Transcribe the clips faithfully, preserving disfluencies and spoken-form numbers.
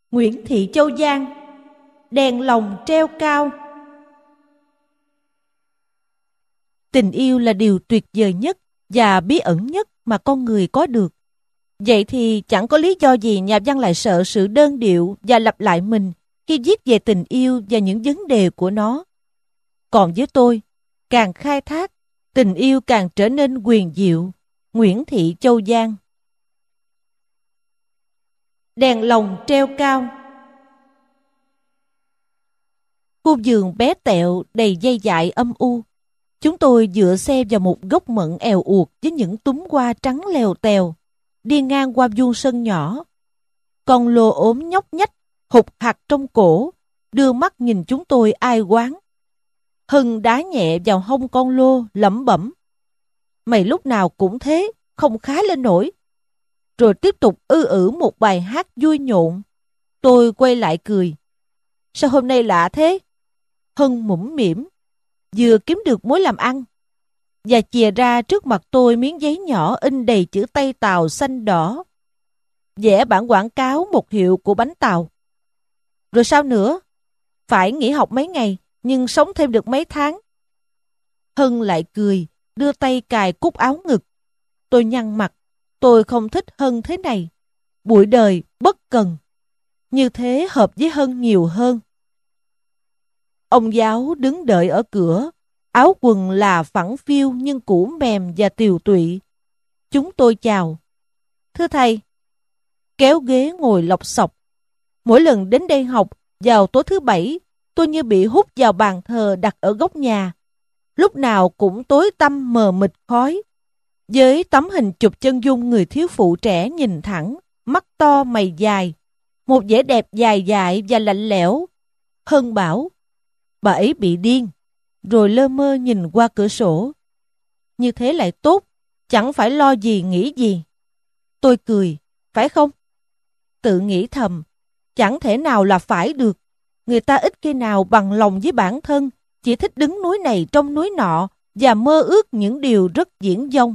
Nguyễn Thị Châu Giang. Đèn lồng treo cao. Tình yêu là điều tuyệt vời nhất và bí ẩn nhất mà con người có được. Vậy thì chẳng có lý do gì nhà văn lại sợ sự đơn điệu và lặp lại mình khi viết về tình yêu và những vấn đề của nó. Còn với tôi, càng khai thác, tình yêu càng trở nên huyền diệu. Nguyễn Thị Châu Giang. Đèn lồng treo cao. Khu vườn bé tẹo đầy dây dại âm u. Chúng tôi dựa xe vào một gốc mận èo uột với những túm hoa trắng lèo tèo, đi ngang qua vuông sân nhỏ. Con lô ốm nhóc nhách, hụt hặc trong cổ, đưa mắt nhìn chúng tôi ai oán. Hân đá nhẹ vào hông con lô, lẩm bẩm: "Mày lúc nào cũng thế, không khá lên nổi." Rồi tiếp tục ư ử một bài hát vui nhộn. Tôi quay lại cười: "Sao hôm nay lạ thế?" Hân mũm mỉm: "Vừa kiếm được mối làm ăn." Và chìa ra trước mặt tôi miếng giấy nhỏ in đầy chữ Tây Tàu xanh đỏ. Vẽ bản quảng cáo một hiệu của bánh tàu. "Rồi sao nữa?" "Phải nghỉ học mấy ngày, nhưng sống thêm được mấy tháng." Hân lại cười, đưa tay cài cúc áo ngực. Tôi nhăn mặt. Tôi không thích Hân thế này. Bụi đời, bất cần. Như thế hợp với Hân nhiều hơn. Ông giáo đứng đợi ở cửa. Áo quần là phẳng phiu nhưng cũ mềm và tiều tụy. Chúng tôi chào: "Thưa thầy." Kéo ghế ngồi lọc xọc. Mỗi lần đến đây học, vào tối thứ bảy, tôi như bị hút vào bàn thờ đặt ở góc nhà. Lúc nào cũng tối tăm mờ mịt khói. Với tấm hình chụp chân dung người thiếu phụ trẻ nhìn thẳng, mắt to mày dài, một vẻ đẹp dài dại và lạnh lẽo. Hân bảo: "Bà ấy bị điên." Rồi lơ mơ nhìn qua cửa sổ. Như thế lại tốt, chẳng phải lo gì nghĩ gì. Tôi cười: "Phải không?" Tự nghĩ thầm, chẳng thể nào là phải được. Người ta ít khi nào bằng lòng với bản thân, chỉ thích đứng núi này trong núi nọ và mơ ước những điều rất viển vông.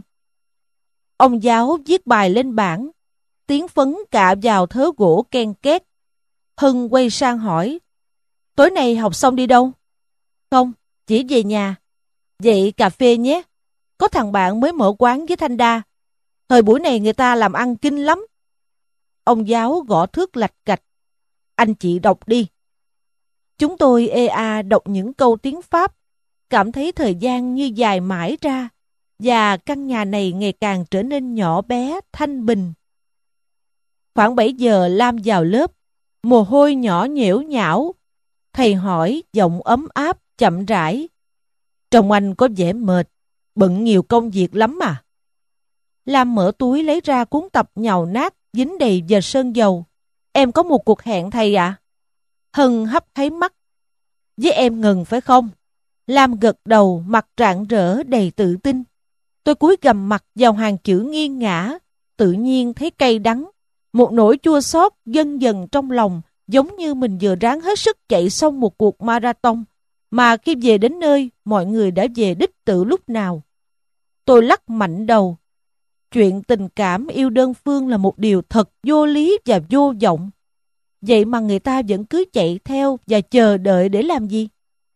Ông giáo viết bài lên bảng, tiếng phấn cạ vào thớ gỗ ken két. Hân quay sang hỏi: "Tối nay học xong đi đâu?" "Không, chỉ về nhà." "Vậy cà phê nhé. Có thằng bạn mới mở quán với Thanh Đa. Thời buổi này người ta làm ăn kinh lắm." Ông giáo gõ thước lạch cạch: "Anh chị đọc đi." Chúng tôi ê a đọc những câu tiếng Pháp, cảm thấy thời gian như dài mãi ra, và căn nhà này ngày càng trở nên nhỏ bé, thanh bình. Khoảng bảy giờ Lam vào lớp, mồ hôi nhỏ nhễu nhão. Thầy hỏi giọng ấm áp, chậm rãi: "Trông anh có vẻ mệt, bận nhiều công việc lắm à?" Lam mở túi lấy ra cuốn tập nhàu nát, dính đầy giờ sơn dầu. "Em có một cuộc hẹn thầy ạ." À? Hân hấp háy mắt: "Với em Ngân phải không?" Lam gật đầu, mặt rạng rỡ đầy tự tin. Tôi cúi gằm mặt vào hàng chữ nghiêng ngã, tự nhiên thấy cay đắng. Một nỗi chua xót dâng dần trong lòng, giống như mình vừa ráng hết sức chạy xong một cuộc marathon, mà khi về đến nơi, mọi người đã về đích từ lúc nào. Tôi lắc mạnh đầu. Chuyện tình cảm yêu đơn phương là một điều thật vô lý và vô vọng. Vậy mà người ta vẫn cứ chạy theo và chờ đợi để làm gì?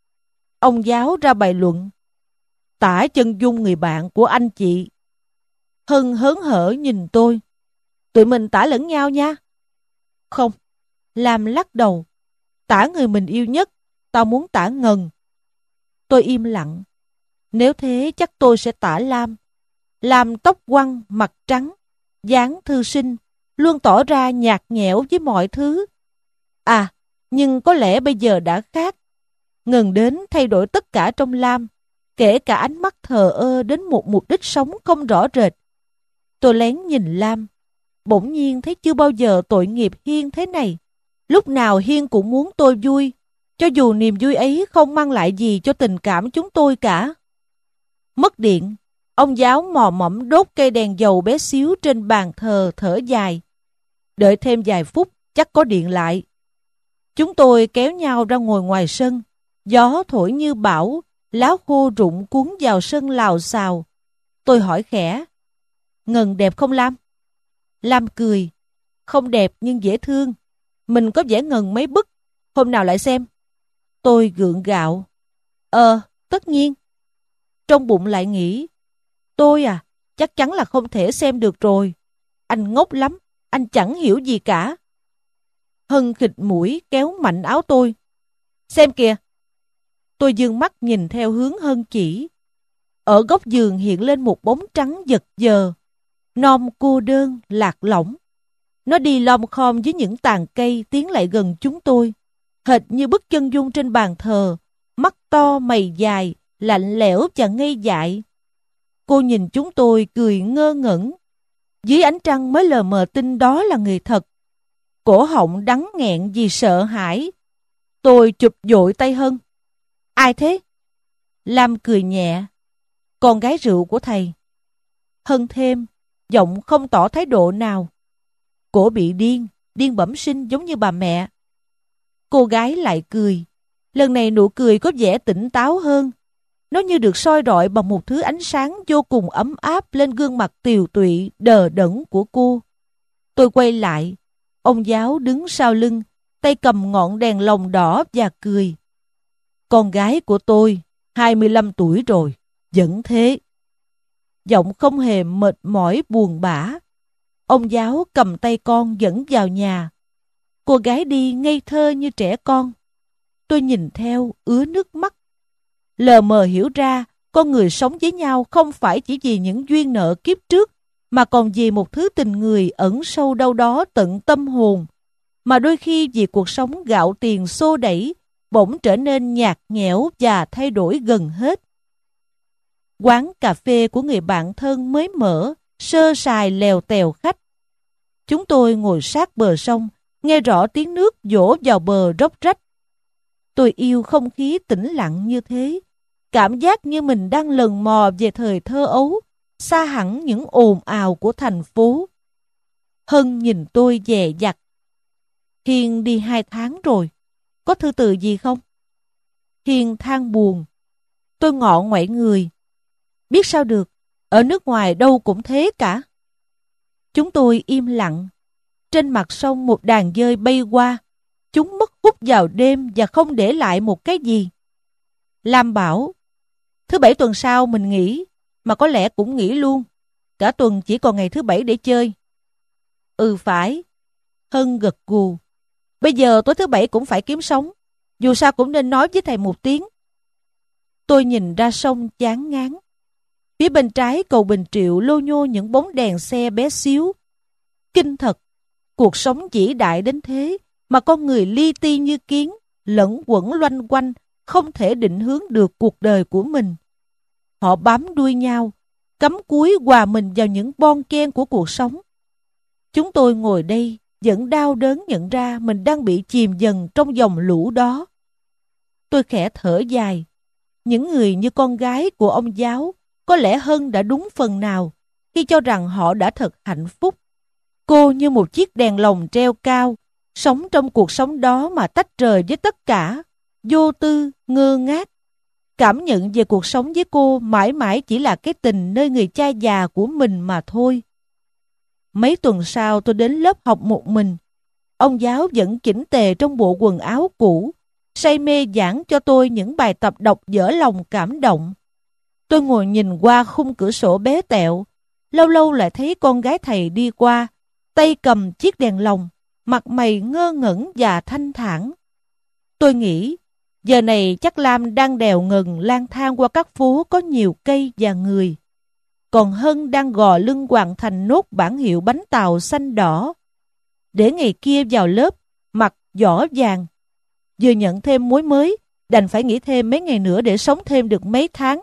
Ông giáo ra bài luận: "Tả chân dung người bạn của anh chị." Hân hớn hở nhìn tôi: "Tụi mình tả lẫn nhau nha." "Không." Lam lắc đầu: "Tả người mình yêu nhất, tao muốn tả Ngân." Tôi im lặng. Nếu thế chắc tôi sẽ tả Lam. Lam tóc quăn, mặt trắng, dáng thư sinh, luôn tỏ ra nhạt nhẽo với mọi thứ. À, nhưng có lẽ bây giờ đã khác. Ngân đến thay đổi tất cả trong Lam, kể cả ánh mắt thờ ơ đến một mục đích sống không rõ rệt. Tôi lén nhìn Lam, bỗng nhiên thấy chưa bao giờ tội nghiệp Hiên thế này. Lúc nào Hiên cũng muốn tôi vui, cho dù niềm vui ấy không mang lại gì cho tình cảm chúng tôi cả. Mất điện, ông giáo mò mẫm đốt cây đèn dầu bé xíu trên bàn thờ, thở dài. Đợi thêm vài phút, chắc có điện lại. Chúng tôi kéo nhau ra ngồi ngoài sân. Gió thổi như bão, lá khô rụng cuốn vào sân lào xào. Tôi hỏi khẽ: "Ngân đẹp không Lam?" Lam cười: "Không đẹp nhưng dễ thương." Mình có vẻ ngần mấy bức. Hôm nào lại xem. Tôi gượng gạo. Ờ, tất nhiên. Trong bụng lại nghĩ, tôi à, chắc chắn là không thể xem được rồi. Anh ngốc lắm, anh chẳng hiểu gì cả. Hân khịt mũi kéo mạnh áo tôi. Xem kìa. Tôi dương mắt nhìn theo hướng Hân chỉ. Ở góc giường hiện lên một bóng trắng giật giờ. Non cô đơn, lạc lõng. Nó đi lom khom với những tàn cây tiến lại gần chúng tôi. Hệt như bức chân dung trên bàn thờ. Mắt to, mày dài, lạnh lẽo và ngây dại. Cô nhìn chúng tôi cười ngơ ngẩn. Dưới ánh trăng mới lờ mờ tin đó là người thật. Cổ họng đắng nghẹn vì sợ hãi. Tôi chụp vội tay Hân. Ai thế? Lam cười nhẹ. Con gái rượu của thầy. Hân thêm, giọng không tỏ thái độ nào. Cổ bị điên, điên bẩm sinh giống như bà mẹ. Cô gái lại cười. Lần này nụ cười có vẻ tỉnh táo hơn. Nó như được soi rọi bằng một thứ ánh sáng vô cùng ấm áp lên gương mặt tiều tụy, đờ đẫn của cô. Tôi quay lại. Ông giáo đứng sau lưng, tay cầm ngọn đèn lồng đỏ và cười. Con gái của tôi, hai mươi lăm tuổi rồi, vẫn thế. Giọng không hề mệt mỏi buồn bã. Ông giáo cầm tay con dẫn vào nhà. Cô gái đi ngây thơ như trẻ con. Tôi nhìn theo, ứa nước mắt. Lờ mờ hiểu ra, con người sống với nhau không phải chỉ vì những duyên nợ kiếp trước, mà còn vì một thứ tình người ẩn sâu đâu đó tận tâm hồn, mà đôi khi vì cuộc sống gạo tiền xô đẩy, bỗng trở nên nhạt nhẽo và thay đổi gần hết. Quán cà phê của người bạn thân mới mở, sơ sài lèo tèo khách. Chúng tôi ngồi sát bờ sông, nghe rõ tiếng nước dỗ vào bờ róc rách. Tôi yêu không khí tĩnh lặng như thế, cảm giác như mình đang lần mò về thời thơ ấu, xa hẳn những ồn ào của thành phố. Hân nhìn tôi dè dặt. Hiền đi hai tháng rồi, có thư từ gì không? Hiền than buồn. Tôi ngọ ngoại người. Biết sao được, ở nước ngoài đâu cũng thế cả. Chúng tôi im lặng. Trên mặt sông một đàn dơi bay qua. Chúng mất hút vào đêm và không để lại một cái gì. Lam bảo, thứ bảy tuần sau mình nghỉ, mà có lẽ cũng nghỉ luôn. Cả tuần chỉ còn ngày thứ bảy để chơi. Ừ phải. Hân gật gù. Bây giờ tối thứ bảy cũng phải kiếm sống. Dù sao cũng nên nói với thầy một tiếng. Tôi nhìn ra sông chán ngán. Phía bên trái cầu Bình Triệu lô nhô những bóng đèn xe bé xíu. Kinh thật, cuộc sống vĩ đại đến thế mà con người li ti như kiến, lẫn quẩn loanh quanh, không thể định hướng được cuộc đời của mình. Họ bám đuôi nhau, cắm cúi hòa mình vào những bon chen của cuộc sống. Chúng tôi ngồi đây vẫn đau đớn nhận ra mình đang bị chìm dần trong dòng lũ đó. Tôi khẽ thở dài. Những người như con gái của ông giáo có lẽ Hân đã đúng phần nào khi cho rằng họ đã thật hạnh phúc. Cô như một chiếc đèn lồng treo cao, sống trong cuộc sống đó mà tách rời với tất cả, vô tư, ngơ ngác. Cảm nhận về cuộc sống với cô mãi mãi chỉ là cái tình nơi người cha già của mình mà thôi. Mấy tuần sau tôi đến lớp học một mình. Ông giáo vẫn chỉnh tề trong bộ quần áo cũ, say mê giảng cho tôi những bài tập đọc dở lòng cảm động. Tôi ngồi nhìn qua khung cửa sổ bé tẹo, lâu lâu lại thấy con gái thầy đi qua, tay cầm chiếc đèn lồng, mặt mày ngơ ngẩn và thanh thản. Tôi nghĩ, giờ này chắc Lam đang đèo ngần lang thang qua các phố có nhiều cây và người. Còn Hân đang gò lưng hoàn thành nốt bản hiệu bánh tàu xanh đỏ. Để ngày kia vào lớp, mặc giỏ vàng. Vừa nhận thêm mối mới, đành phải nghỉ thêm mấy ngày nữa để sống thêm được mấy tháng.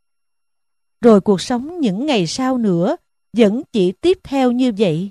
Rồi cuộc sống những ngày sau nữa vẫn chỉ tiếp theo như vậy.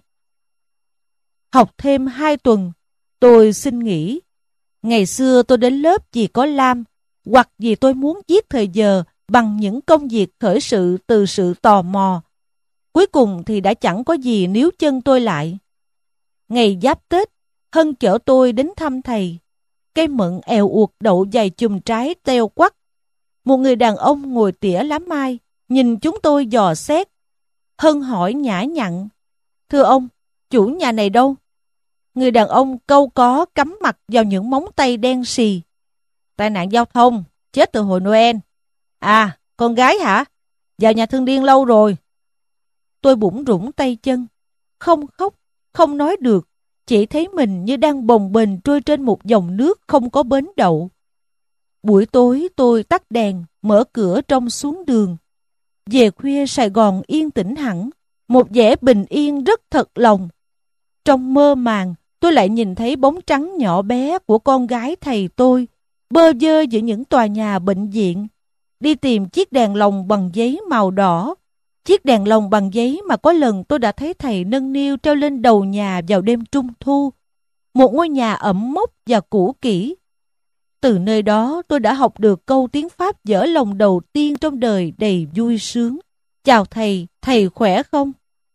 Học thêm hai tuần, tôi xin nghỉ. Ngày xưa tôi đến lớp vì có Lam, hoặc vì tôi muốn giết thời giờ bằng những công việc khởi sự từ sự tò mò. Cuối cùng thì đã chẳng có gì níu chân tôi lại. Ngày giáp Tết, Hân chở tôi đến thăm thầy. Cây mận èo uột đậu vài chùm trái teo quắc. Một người đàn ông ngồi tỉa lá mai, nhìn chúng tôi dò xét. Hân hỏi nhã nhặn, thưa ông, chủ nhà này đâu? Người đàn ông câu có cắm mặt vào những móng tay đen xì. Tai nạn giao thông, chết từ hồi Noel. À, con gái hả? Vào nhà thương điên lâu rồi. Tôi bủn rủn tay chân, không khóc, không nói được, chỉ thấy mình như đang bồng bềnh trôi trên một dòng nước không có bến đậu. Buổi tối tôi tắt đèn, mở cửa trông xuống đường. Về khuya Sài Gòn yên tĩnh hẳn, một vẻ bình yên rất thật lòng. Trong mơ màng, tôi lại nhìn thấy bóng trắng nhỏ bé của con gái thầy tôi, bơ vơ giữa những tòa nhà bệnh viện, đi tìm chiếc đèn lồng bằng giấy màu đỏ. Chiếc đèn lồng bằng giấy mà có lần tôi đã thấy thầy nâng niu treo lên đầu nhà vào đêm trung thu. Một ngôi nhà ẩm mốc và cũ kỹ. Từ nơi đó tôi đã học được câu tiếng Pháp dở lòng đầu tiên trong đời đầy vui sướng. Chào thầy, thầy khỏe không?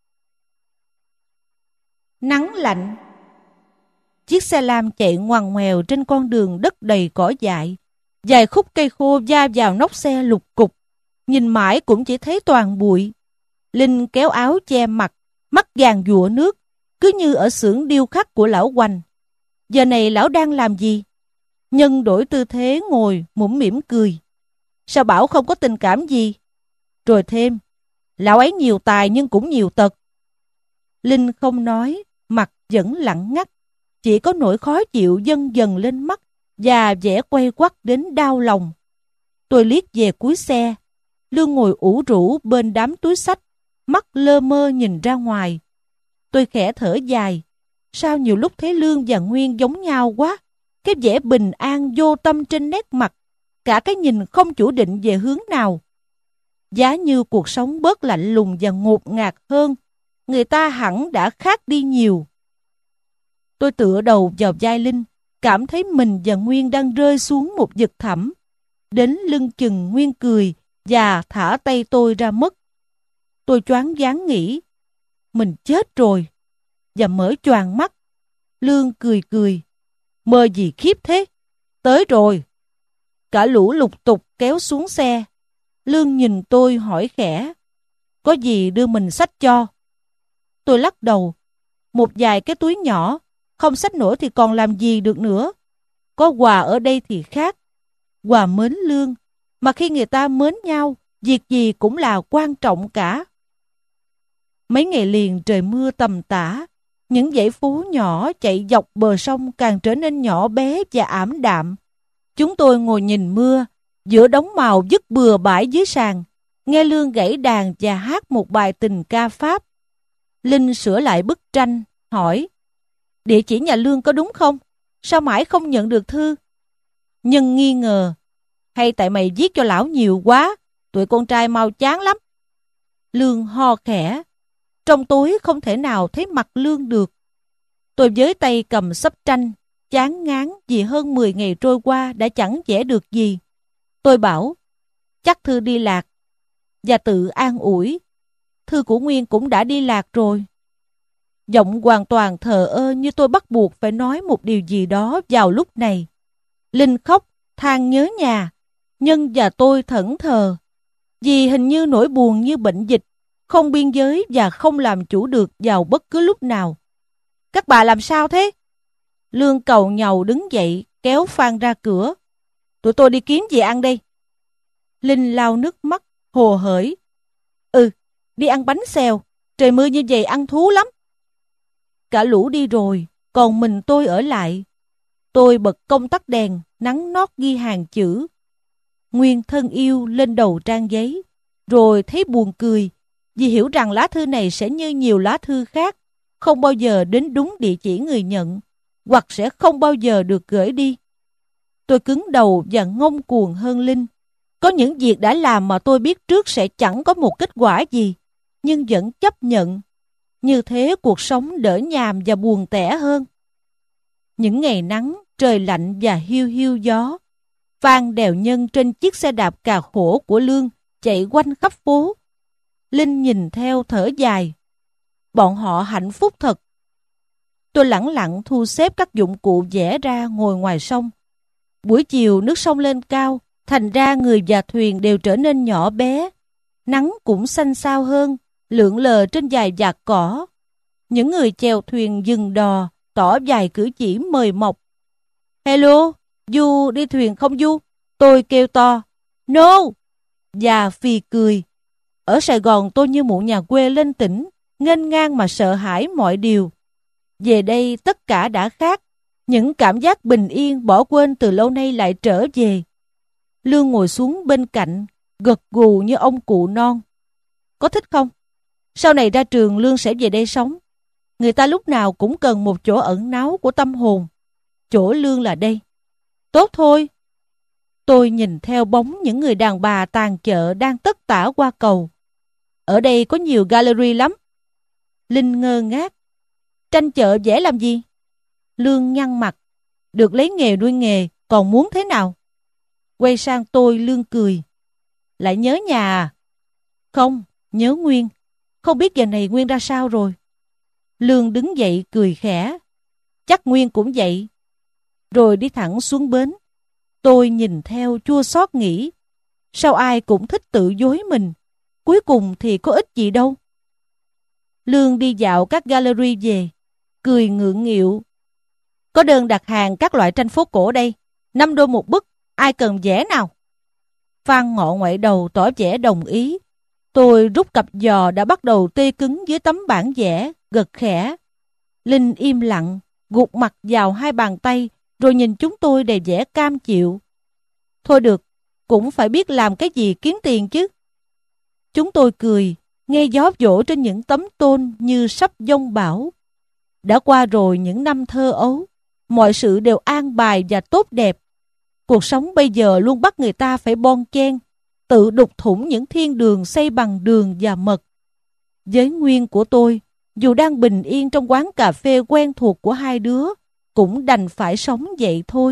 Nắng lạnh. Chiếc xe lam chạy ngoằn ngoèo trên con đường đất đầy cỏ dại. Vài khúc cây khô va vào nóc xe lục cục. Nhìn mãi cũng chỉ thấy toàn bụi. Linh kéo áo che mặt, mắt vàng giụa nước, cứ như ở xưởng điêu khắc của lão Hoành. Giờ này lão đang làm gì? Nhân đổi tư thế ngồi, mũm mỉm cười. Sao bảo không có tình cảm gì? Rồi thêm, lão ấy nhiều tài nhưng cũng nhiều tật. Linh không nói, mặt vẫn lặng ngắt. Chỉ có nỗi khó chịu dâng dần lên mắt và vẻ quay quắt đến đau lòng. Tôi liếc về cuối xe. Lương ngồi ủ rũ bên đám túi xách, mắt lơ mơ nhìn ra ngoài. Tôi khẽ thở dài. Sao nhiều lúc thấy Lương và Nguyên giống nhau quá? Cái vẻ bình an vô tâm trên nét mặt, cả cái nhìn không chủ định về hướng nào. Giá như cuộc sống bớt lạnh lùng và ngột ngạt hơn, người ta hẳn đã khác đi nhiều. Tôi tựa đầu vào vai Linh, cảm thấy mình và Nguyên đang rơi xuống một vực thẳm. Đến lưng chừng Nguyên cười và thả tay tôi ra mất. Tôi choáng váng nghĩ, mình chết rồi, và mở choàng mắt. Lương cười cười, mơ gì khiếp thế, tới rồi. Cả lũ lục tục kéo xuống xe. Lương nhìn tôi hỏi khẽ, có gì đưa mình xách cho? Tôi lắc đầu, một vài cái túi nhỏ, không xách nổi thì còn làm gì được nữa. Có quà ở đây thì khác, quà mến Lương, mà khi người ta mến nhau, việc gì cũng là quan trọng cả. Mấy ngày liền trời mưa tầm tã, những dãy phố nhỏ chạy dọc bờ sông càng trở nên nhỏ bé và ảm đạm. Chúng tôi ngồi nhìn mưa, giữa đống màu vứt bừa bãi dưới sàn, nghe Lương gảy đàn và hát một bài tình ca Pháp. Linh sửa lại bức tranh, hỏi, địa chỉ nhà Lương có đúng không? Sao mãi không nhận được thư? Nhân nghi ngờ, hay tại mày viết cho lão nhiều quá, tụi con trai mau chán lắm. Lương ho khẽ, trong tối không thể nào thấy mặt Lương được. Tôi với tay cầm xấp tranh, chán ngán vì hơn mười ngày trôi qua đã chẳng vẽ được gì. Tôi bảo, chắc Thư đi lạc, và tự an ủi, Thư của Nguyên cũng đã đi lạc rồi. Giọng hoàn toàn thờ ơ như tôi bắt buộc phải nói một điều gì đó vào lúc này. Linh khóc, than nhớ nhà. Nhân và tôi thẫn thờ, vì hình như nỗi buồn như bệnh dịch, không biên giới và không làm chủ được vào bất cứ lúc nào. Các bà làm sao thế? Lương cầu nhàu đứng dậy, kéo Phan ra cửa. Tụi tôi đi kiếm gì ăn đây. Linh lau nước mắt, hồ hởi. Ừ, đi ăn bánh xèo, trời mưa như vậy ăn thú lắm. Cả lũ đi rồi, còn mình tôi ở lại. Tôi bật công tắc đèn, nắng nót ghi hàng chữ. Nguyên thân yêu lên đầu trang giấy, rồi thấy buồn cười, vì hiểu rằng lá thư này sẽ như nhiều lá thư khác, không bao giờ đến đúng địa chỉ người nhận, hoặc sẽ không bao giờ được gửi đi. Tôi cứng đầu và ngông cuồng hơn Linh. Có những việc đã làm mà tôi biết trước sẽ chẳng có một kết quả gì, nhưng vẫn chấp nhận. Như thế cuộc sống đỡ nhàm và buồn tẻ hơn. Những ngày nắng, trời lạnh và hiu hiu gió. Phan đèo Nhân trên chiếc xe đạp cà khổ của Lương chạy quanh khắp phố. Linh nhìn theo thở dài. Bọn họ hạnh phúc thật. Tôi lẳng lặng thu xếp các dụng cụ vẽ ra ngồi ngoài sông. Buổi chiều nước sông lên cao, thành ra người và thuyền đều trở nên nhỏ bé. Nắng cũng xanh xao hơn, lượn lờ trên dài vạt cỏ. Những người chèo thuyền dừng đò, tỏ vài cử chỉ mời mọc. Hello, Du đi thuyền không Du? Tôi kêu to. No! Và phì cười. Ở Sài Gòn tôi như một nhà quê lên tỉnh, nghênh ngang mà sợ hãi mọi điều. Về đây tất cả đã khác. Những cảm giác bình yên bỏ quên từ lâu nay lại trở về. Lương ngồi xuống bên cạnh, gật gù như ông cụ non. Có thích không? Sau này ra trường Lương sẽ về đây sống. Người ta lúc nào cũng cần một chỗ ẩn náu của tâm hồn. Chỗ Lương là đây. Tốt thôi. Tôi nhìn theo bóng những người đàn bà tàn chợ đang tất tả qua cầu. Ở đây có nhiều gallery lắm. Linh ngơ ngác. Tranh chợ dễ làm gì? Lương nhăn mặt. Được lấy nghề nuôi nghề, còn muốn thế nào? Quay sang tôi, Lương cười. Lại nhớ nhà à? Không, nhớ Nguyên. Không biết giờ này Nguyên ra sao rồi? Lương đứng dậy cười khẽ. Chắc Nguyên cũng vậy. Rồi đi thẳng xuống bến. Tôi nhìn theo chua xót nghĩ. Sao ai cũng thích tự dối mình? Cuối cùng thì có ích gì đâu. Lương đi dạo các gallery về, cười ngượng nghịu. Có đơn đặt hàng các loại tranh phố cổ đây. Năm đô một bức, ai cần vẽ nào? Phan ngọ ngoại đầu tỏ vẻ đồng ý. Tôi rút cặp giò đã bắt đầu tê cứng dưới tấm bản vẽ, gật khẽ. Linh im lặng, gục mặt vào hai bàn tay, rồi nhìn chúng tôi đầy vẻ cam chịu. Thôi được, cũng phải biết làm cái gì kiếm tiền chứ. Chúng tôi cười, nghe gió vỗ trên những tấm tôn như sắp giông bão. Đã qua rồi những năm thơ ấu, mọi sự đều an bài và tốt đẹp. Cuộc sống bây giờ luôn bắt người ta phải bon chen, tự đục thủng những thiên đường xây bằng đường và mật. Với Nguyên của tôi, dù đang bình yên trong quán cà phê quen thuộc của hai đứa, cũng đành phải sống vậy thôi.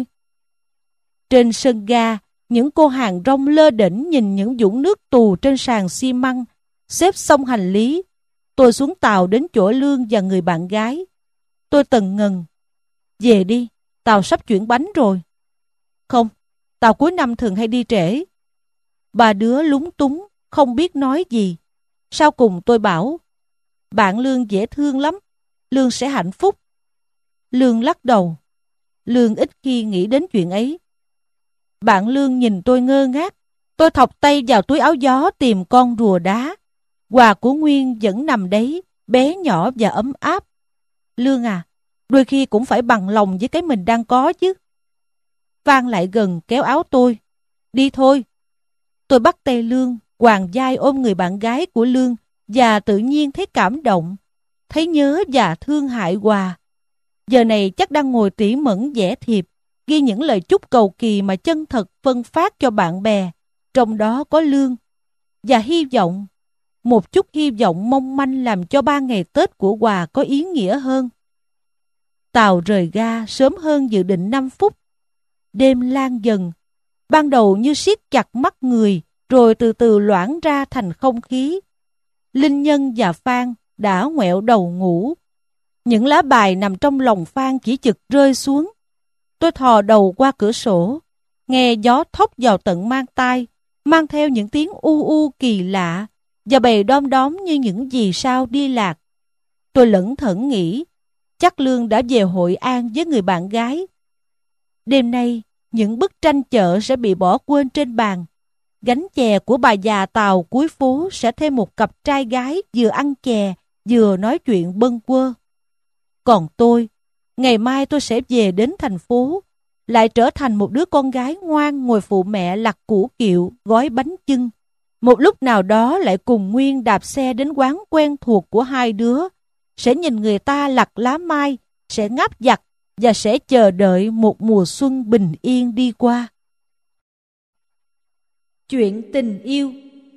Trên sân ga, những cô hàng rong lơ đễnh nhìn những vũng nước tù trên sàn xi măng, xếp xong hành lý. Tôi xuống tàu đến chỗ Lương và người bạn gái. Tôi tần ngần. Về đi, tàu sắp chuyển bánh rồi. Không, tàu cuối năm thường hay đi trễ. Ba đứa lúng túng, không biết nói gì. Sau cùng tôi bảo, bạn Lương dễ thương lắm, Lương sẽ hạnh phúc. Lương lắc đầu. Lương ít khi nghĩ đến chuyện ấy. Bạn Lương nhìn tôi ngơ ngác. Tôi thọc tay vào túi áo gió tìm con rùa đá. Quà của Nguyên vẫn nằm đấy, bé nhỏ và ấm áp. Lương à, đôi khi cũng phải bằng lòng với cái mình đang có chứ. Phan lại gần kéo áo tôi. Đi thôi. Tôi bắt tay Lương, quàng vai ôm người bạn gái của Lương và tự nhiên thấy cảm động, thấy nhớ và thương hại Hòa. Giờ này chắc đang ngồi tỉ mẩn vẽ thiệp, ghi những lời chúc cầu kỳ mà chân thật phân phát cho bạn bè, trong đó có Lương. Và hy vọng, một chút hy vọng mong manh làm cho ba ngày Tết của Hòa có ý nghĩa hơn. Tàu rời ga sớm hơn dự định năm phút. Đêm lan dần, ban đầu như siết chặt mắt người, rồi từ từ loãng ra thành không khí. Linh Nhân và Phan đã ngoẹo đầu ngủ. Những lá bài nằm trong lòng Phan chỉ chực rơi xuống. Tôi thò đầu qua cửa sổ, nghe gió thốc vào tận mang tai, mang theo những tiếng u u kỳ lạ và bầy đom đóm như những vì sao đi lạc. Tôi lẩn thẩn nghĩ, chắc Lương đã về Hội An với người bạn gái. Đêm nay, những bức tranh chợ sẽ bị bỏ quên trên bàn. Gánh chè của bà già Tàu cuối phố sẽ thêm một cặp trai gái vừa ăn chè, vừa nói chuyện bâng quơ. Còn tôi, ngày mai tôi sẽ về đến thành phố, lại trở thành một đứa con gái ngoan ngồi phụ mẹ lặt củ kiệu, gói bánh chưng. Một lúc nào đó lại cùng Nguyên đạp xe đến quán quen thuộc của hai đứa, sẽ nhìn người ta lặt lá mai, sẽ ngáp giặt và sẽ chờ đợi một mùa xuân bình yên đi qua. Chuyện tình yêu.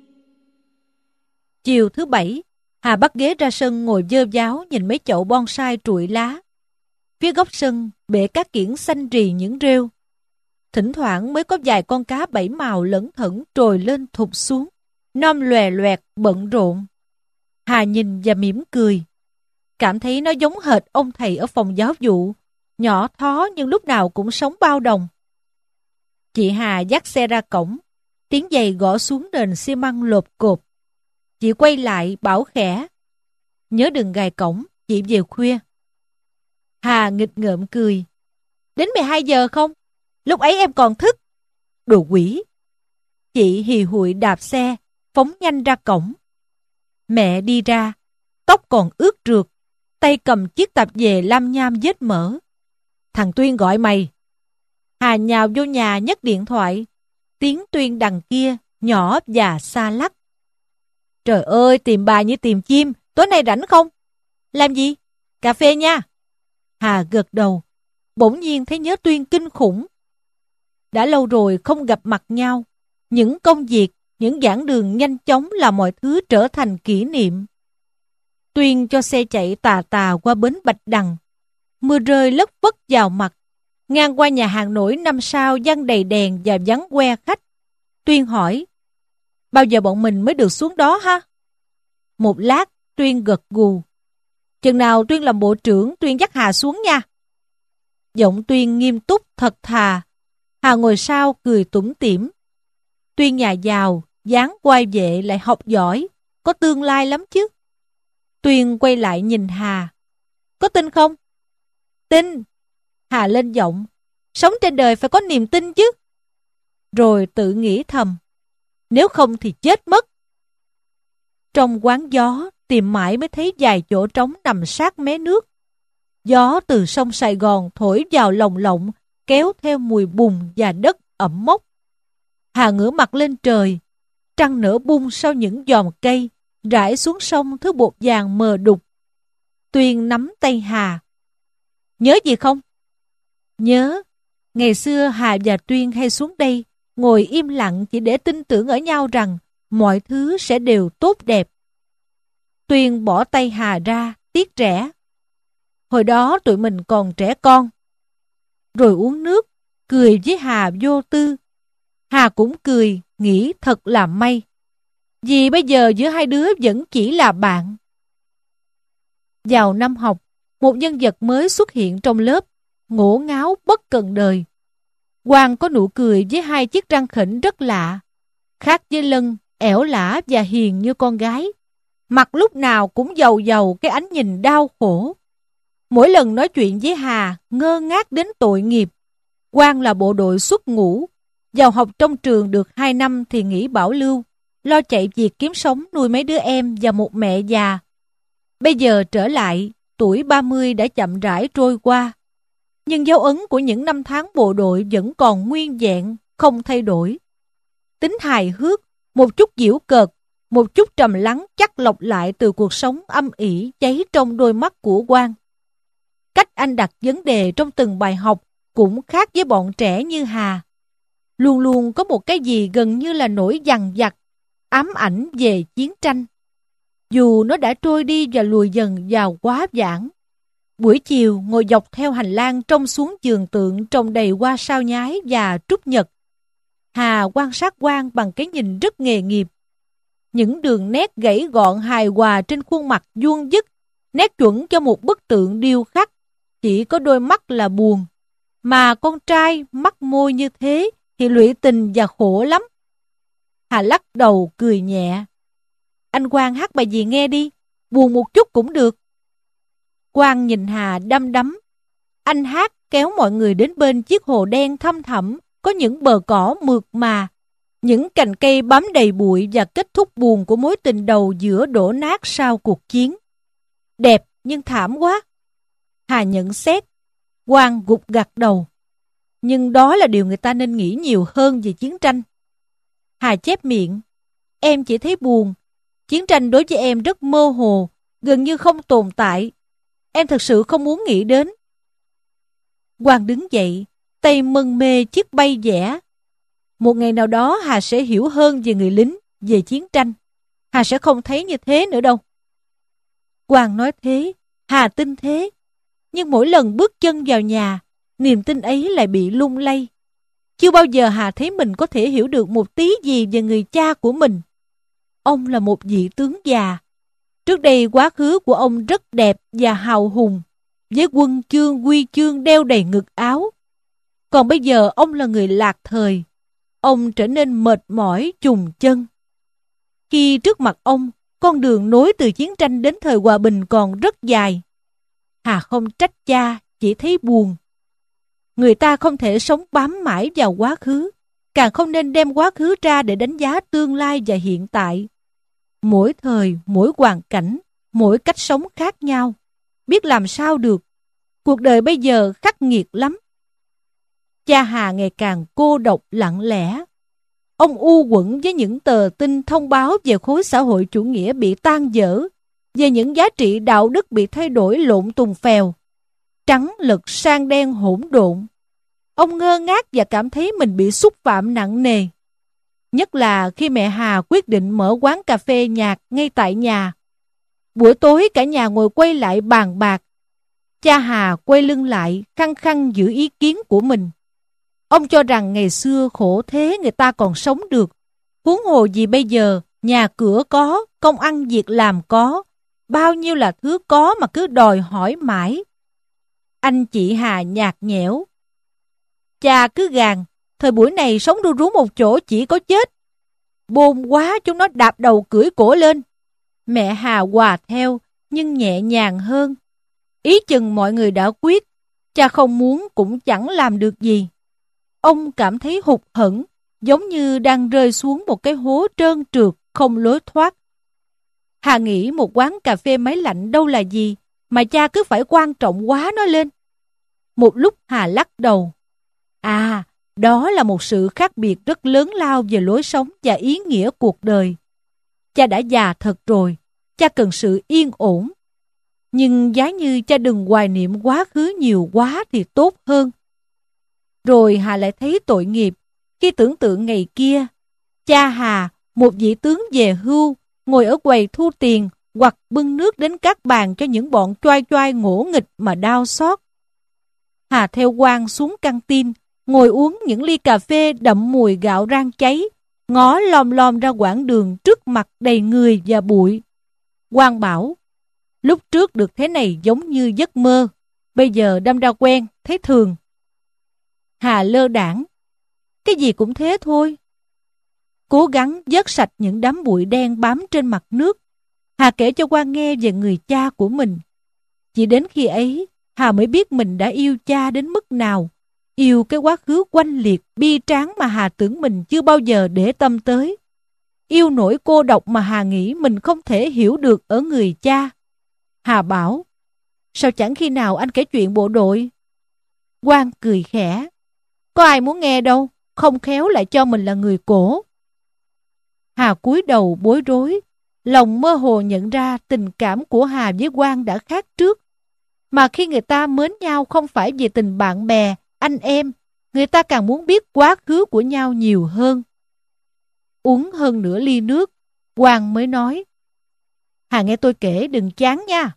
Chiều thứ bảy, Hà bắt ghế ra sân ngồi vơ váo nhìn mấy chậu bonsai trụi lá. Phía góc sân, bể cát kiển xanh rì những rêu. Thỉnh thoảng mới có vài con cá bảy màu lẩn thẩn trồi lên thụt xuống, nom lòe loẹt bận rộn. Hà nhìn và mỉm cười. Cảm thấy nó giống hệt ông thầy ở phòng giáo vụ, nhỏ thó nhưng lúc nào cũng sống bao đồng. Chị Hà dắt xe ra cổng, tiếng giày gõ xuống nền xi măng lộp cộp. Chị quay lại bảo khẽ, nhớ đừng gài cổng, chị về khuya. Hà nghịch ngợm cười. Đến mười hai giờ không? Lúc ấy em còn thức. Đồ quỷ. Chị hì hụi đạp xe, phóng nhanh ra cổng. Mẹ đi ra, tóc còn ướt rượt, tay cầm chiếc tạp dề lam nham vết mỡ. Thằng Tuyên gọi mày. Hà nhào vô nhà nhấc điện thoại. Tiếng Tuyên đằng kia, nhỏ và xa lắc. Trời ơi, tìm bà như tìm chim, tối nay rảnh không? Làm gì? Cà phê nha. Hà gật đầu, bỗng nhiên thấy nhớ Tuyên kinh khủng. Đã lâu rồi không gặp mặt nhau. Những công việc, những giảng đường nhanh chóng là mọi thứ trở thành kỷ niệm. Tuyên cho xe chạy tà tà qua bến Bạch Đằng. Mưa rơi lất phất vào mặt. Ngang qua nhà hàng nổi năm sao giăng đầy đèn và vắng que khách. Tuyên hỏi, bao giờ bọn mình mới được xuống đó ha? Một lát, Tuyên gật gù. Chừng nào Tuyên làm bộ trưởng, Tuyên dắt Hà xuống nha. Giọng Tuyên nghiêm túc thật thà. Hà ngồi sau cười tủm tỉm. Tuyên nhà giàu, dáng oai vệ lại học giỏi, có tương lai lắm chứ. Tuyên quay lại nhìn Hà. Có tin không? Tin. Hà lên giọng. Sống trên đời phải có niềm tin chứ. Rồi tự nghĩ thầm. Nếu không thì chết mất. Trong quán gió, tìm mãi mới thấy vài chỗ trống nằm sát mé nước. Gió từ sông Sài Gòn thổi vào lồng lộng, kéo theo mùi bùn và đất ẩm mốc. Hà ngửa mặt lên trời. Trăng nở bung sau những giòm cây, rải xuống sông thứ bột vàng mờ đục. Tuyên nắm tay Hà. Nhớ gì không? Nhớ. Ngày xưa Hà và Tuyên hay xuống đây, ngồi im lặng chỉ để tin tưởng ở nhau rằng mọi thứ sẽ đều tốt đẹp. Tuyên bỏ tay Hà ra, tiếc rẻ. Hồi đó tụi mình còn trẻ con. Rồi uống nước, cười với Hà vô tư. Hà cũng cười, nghĩ thật là may. Vì bây giờ giữa hai đứa vẫn chỉ là bạn. Vào năm học, một nhân vật mới xuất hiện trong lớp, ngổ ngáo bất cần đời. Quang có nụ cười với hai chiếc răng khỉnh rất lạ. Khác với Lân, ẻo lả và hiền như con gái. Mặt lúc nào cũng giàu giàu cái ánh nhìn đau khổ. Mỗi lần nói chuyện với Hà, ngơ ngác đến tội nghiệp. Quang là bộ đội xuất ngũ. Vào học trong trường được hai năm thì nghỉ bảo lưu, lo chạy việc kiếm sống nuôi mấy đứa em và một mẹ già. Bây giờ trở lại, tuổi ba mươi đã chậm rãi trôi qua. Nhưng dấu ấn của những năm tháng bộ đội vẫn còn nguyên vẹn, không thay đổi. Tính hài hước, một chút giễu cợt, một chút trầm lắng chắc lọc lại từ cuộc sống âm ỉ cháy trong đôi mắt của Quang. Cách anh đặt vấn đề trong từng bài học cũng khác với bọn trẻ như Hà. Luôn luôn có một cái gì gần như là nỗi dằn vặt, ám ảnh về chiến tranh. Dù nó đã trôi đi và lùi dần vào quá vãng. Buổi chiều ngồi dọc theo hành lang trông xuống vườn tượng trồng đầy hoa sao nhái và trúc nhật. Hà quan sát Quang bằng cái nhìn rất nghề nghiệp. Những đường nét gãy gọn hài hòa trên khuôn mặt vuông vức, nét chuẩn cho một bức tượng điêu khắc. Chỉ có đôi mắt là buồn. Mà con trai mắt môi như thế thì lụy tình và khổ lắm. Hà lắc đầu cười nhẹ. Anh Quang hát bài gì nghe đi, buồn một chút cũng được. Quang nhìn Hà đăm đắm. Anh hát kéo mọi người đến bên chiếc hồ đen thăm thẳm, có những bờ cỏ mượt mà, những cành cây bám đầy bụi và kết thúc buồn của mối tình đầu giữa đổ nát sau cuộc chiến. Đẹp nhưng thảm quá. Hà nhận xét. Quang gục gặt đầu. Nhưng đó là điều người ta nên nghĩ nhiều hơn về chiến tranh. Hà chép miệng. Em chỉ thấy buồn. Chiến tranh đối với em rất mơ hồ, gần như không tồn tại. Em thật sự không muốn nghĩ đến. Quang đứng dậy, tay mân mê chiếc bay vẽ. Một ngày nào đó Hà sẽ hiểu hơn về người lính, về chiến tranh. Hà sẽ không thấy như thế nữa đâu. Quang nói thế, Hà tin thế. Nhưng mỗi lần bước chân vào nhà, niềm tin ấy lại bị lung lay. Chưa bao giờ Hà thấy mình có thể hiểu được một tí gì về người cha của mình. Ông là một vị tướng già. Trước đây quá khứ của ông rất đẹp và hào hùng, với quân chương huy chương đeo đầy ngực áo. Còn bây giờ ông là người lạc thời. Ông trở nên mệt mỏi chùng chân. Khi trước mặt ông, con đường nối từ chiến tranh đến thời hòa bình còn rất dài. Hà không trách cha chỉ thấy buồn. Người ta không thể sống bám mãi vào quá khứ, càng không nên đem quá khứ ra để đánh giá tương lai và hiện tại. Mỗi thời, mỗi hoàn cảnh, mỗi cách sống khác nhau. Biết làm sao được. Cuộc đời bây giờ khắc nghiệt lắm. Cha Hà ngày càng cô độc lặng lẽ. Ông u uẩn với những tờ tin thông báo về khối xã hội chủ nghĩa bị tan vỡ, về những giá trị đạo đức bị thay đổi lộn tùng phèo, trắng lật sang đen hỗn độn. Ông ngơ ngác và cảm thấy mình bị xúc phạm nặng nề. Nhất là khi mẹ Hà quyết định mở quán cà phê nhạc ngay tại nhà. Buổi tối cả nhà ngồi quay lại bàn bạc. Cha Hà quay lưng lại, khăng khăng giữ ý kiến của mình. Ông cho rằng ngày xưa khổ thế người ta còn sống được. Huống hồ gì bây giờ, nhà cửa có, công ăn việc làm có. Bao nhiêu là thứ có mà cứ đòi hỏi mãi. Anh chị Hà nhạt nhẽo. Cha cứ gàn, thời buổi này sống ru rú một chỗ chỉ có chết. Bôn quá chúng nó đạp đầu cưỡi cổ lên. Mẹ Hà hòa theo, nhưng nhẹ nhàng hơn. Ý chừng mọi người đã quyết, cha không muốn cũng chẳng làm được gì. Ông cảm thấy hụt hẫng, giống như đang rơi xuống một cái hố trơn trượt, không lối thoát. Hà nghĩ một quán cà phê máy lạnh đâu là gì, mà cha cứ phải quan trọng quá nó lên. Một lúc Hà lắc đầu. À, đó là một sự khác biệt rất lớn lao về lối sống và ý nghĩa cuộc đời. Cha đã già thật rồi, cha cần sự yên ổn. Nhưng giá như cha đừng hoài niệm quá khứ nhiều quá thì tốt hơn. Rồi Hà lại thấy tội nghiệp khi tưởng tượng ngày kia, cha Hà, một vị tướng về hưu, ngồi ở quầy thu tiền hoặc bưng nước đến các bàn cho những bọn choai choai ngỗ nghịch mà đau xót. Hà theo Quang xuống căng tin, ngồi uống những ly cà phê đậm mùi gạo rang cháy, ngó lom lom ra quãng đường trước mặt đầy người và bụi. Quang bảo, lúc trước được thế này giống như giấc mơ, bây giờ đâm ra quen, thấy thường. Hà lơ đãng, cái gì cũng thế thôi. Cố gắng vớt sạch những đám bụi đen bám trên mặt nước, Hà kể cho Quang nghe về người cha của mình. Chỉ đến khi ấy, Hà mới biết mình đã yêu cha đến mức nào, yêu cái quá khứ oanh liệt, bi tráng mà Hà tưởng mình chưa bao giờ để tâm tới. Yêu nỗi cô độc mà Hà nghĩ mình không thể hiểu được ở người cha. Hà bảo, sao chẳng khi nào anh kể chuyện bộ đội? Quang cười khẽ, có ai muốn nghe đâu, không khéo lại cho mình là người cổ. Hà cúi đầu bối rối, lòng mơ hồ nhận ra tình cảm của Hà với Quang đã khác trước. Mà khi người ta mến nhau không phải vì tình bạn bè, anh em, người ta càng muốn biết quá khứ của nhau nhiều hơn. Uống hơn nửa ly nước, Quang mới nói, Hà nghe tôi kể đừng chán nha.